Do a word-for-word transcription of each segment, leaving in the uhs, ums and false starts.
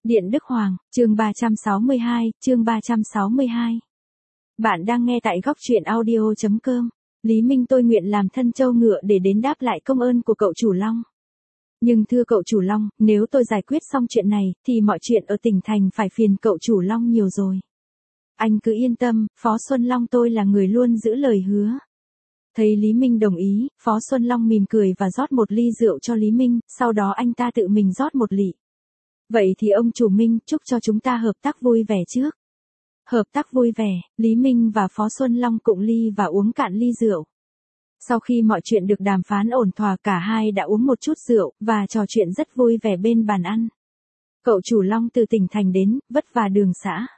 Điện Đức Hoàng, chương ba trăm sáu mươi hai, chương ba trăm sáu mươi hai. Bạn đang nghe tại góc truyện audio chấm com. Lý Minh tôi nguyện làm thân châu ngựa để đến đáp lại công ơn của cậu chủ Long. Nhưng thưa cậu chủ Long, nếu tôi giải quyết xong chuyện này, thì mọi chuyện ở tỉnh thành phải phiền cậu chủ Long nhiều rồi. Anh cứ yên tâm, Phó Xuân Long tôi là người luôn giữ lời hứa. Thấy Lý Minh đồng ý, Phó Xuân Long mỉm cười và rót một ly rượu cho Lý Minh, sau đó anh ta tự mình rót một lị. Vậy thì ông chủ Minh, chúc cho chúng ta hợp tác vui vẻ trước. Hợp tác vui vẻ, Lý Minh và Phó Xuân Long cụng ly và uống cạn ly rượu. Sau khi mọi chuyện được đàm phán ổn thỏa, cả hai đã uống một chút rượu, và trò chuyện rất vui vẻ bên bàn ăn. Cậu chủ Long từ tỉnh thành đến, vất vả đường xã.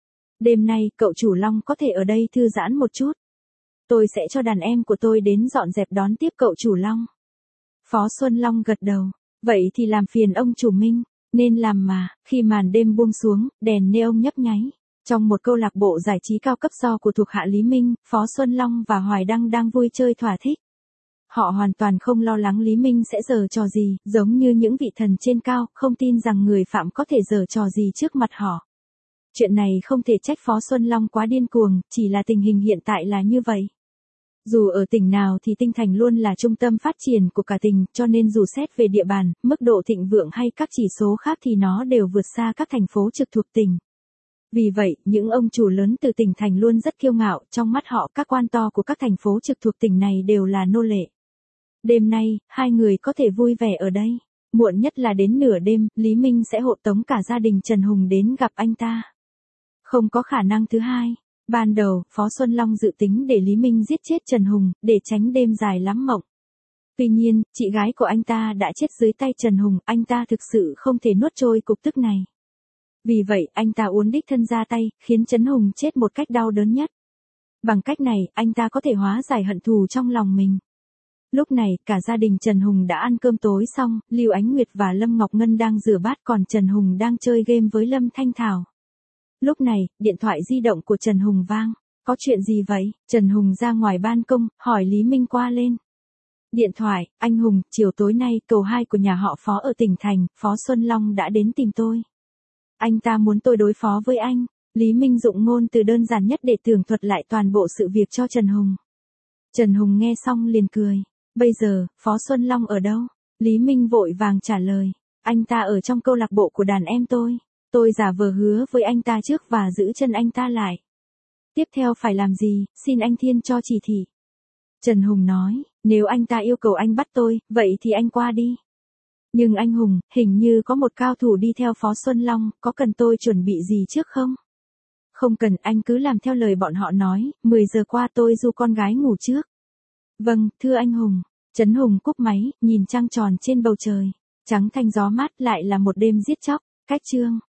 Đêm nay, cậu chủ Long có thể ở đây thư giãn một chút. Tôi sẽ cho đàn em của tôi đến dọn dẹp đón tiếp cậu chủ Long. Phó Xuân Long gật đầu. Vậy thì làm phiền ông chủ Minh. Nên làm mà. Khi màn đêm buông xuống, đèn neon nhấp nháy. Trong một câu lạc bộ giải trí cao cấp do của thuộc hạ Lý Minh, Phó Xuân Long và Hoài Đăng đang vui chơi thỏa thích. Họ hoàn toàn không lo lắng Lý Minh sẽ giở trò gì, giống như những vị thần trên cao, không tin rằng người phạm có thể giở trò gì trước mặt họ. Chuyện này không thể trách Phó Xuân Long quá điên cuồng, chỉ là tình hình hiện tại là như vậy. Dù ở tỉnh nào thì Tinh Thành luôn là trung tâm phát triển của cả tỉnh, cho nên dù xét về địa bàn, mức độ thịnh vượng hay các chỉ số khác thì nó đều vượt xa các thành phố trực thuộc tỉnh. Vì vậy, những ông chủ lớn từ tỉnh thành luôn rất kiêu ngạo, trong mắt họ các quan to của các thành phố trực thuộc tỉnh này đều là nô lệ. Đêm nay, hai người có thể vui vẻ ở đây. Muộn nhất là đến nửa đêm, Lý Minh sẽ hộ tống cả gia đình Trần Hùng đến gặp anh ta. Không có khả năng thứ hai. Ban đầu, Phó Xuân Long dự tính để Lý Minh giết chết Trần Hùng, để tránh đêm dài lắm mộng. Tuy nhiên, chị gái của anh ta đã chết dưới tay Trần Hùng, anh ta thực sự không thể nuốt trôi cục tức này. Vì vậy, anh ta uốn đích thân ra tay, khiến Trần Hùng chết một cách đau đớn nhất. Bằng cách này, anh ta có thể hóa giải hận thù trong lòng mình. Lúc này, cả gia đình Trần Hùng đã ăn cơm tối xong, Lưu Ánh Nguyệt và Lâm Ngọc Ngân đang rửa bát, còn Trần Hùng đang chơi game với Lâm Thanh Thảo. Lúc này, điện thoại di động của Trần Hùng vang. Có chuyện gì vậy? Trần Hùng ra ngoài ban công, hỏi Lý Minh qua lên. Điện thoại, anh Hùng, chiều tối nay, cầu hai của nhà họ Phó ở tỉnh thành, Phó Xuân Long đã đến tìm tôi. Anh ta muốn tôi đối phó với anh. Lý Minh dụng ngôn từ đơn giản nhất để tường thuật lại toàn bộ sự việc cho Trần Hùng. Trần Hùng nghe xong liền cười. Bây giờ, Phó Xuân Long ở đâu? Lý Minh vội vàng trả lời. Anh ta ở trong câu lạc bộ của đàn em tôi. Tôi giả vờ hứa với anh ta trước và giữ chân anh ta lại. Tiếp theo phải làm gì, xin anh Thiên cho chỉ thị. Trần Hùng nói, nếu anh ta yêu cầu anh bắt tôi, vậy thì anh qua đi. Nhưng anh Hùng, hình như có một cao thủ đi theo Phó Xuân Long, có cần tôi chuẩn bị gì trước không? Không cần, anh cứ làm theo lời bọn họ nói, mười giờ qua tôi du con gái ngủ trước. Vâng, thưa anh Hùng. Trấn Hùng cúp máy, nhìn trăng tròn trên bầu trời. Trắng thanh gió mát, lại là một đêm giết chóc. Cách chương.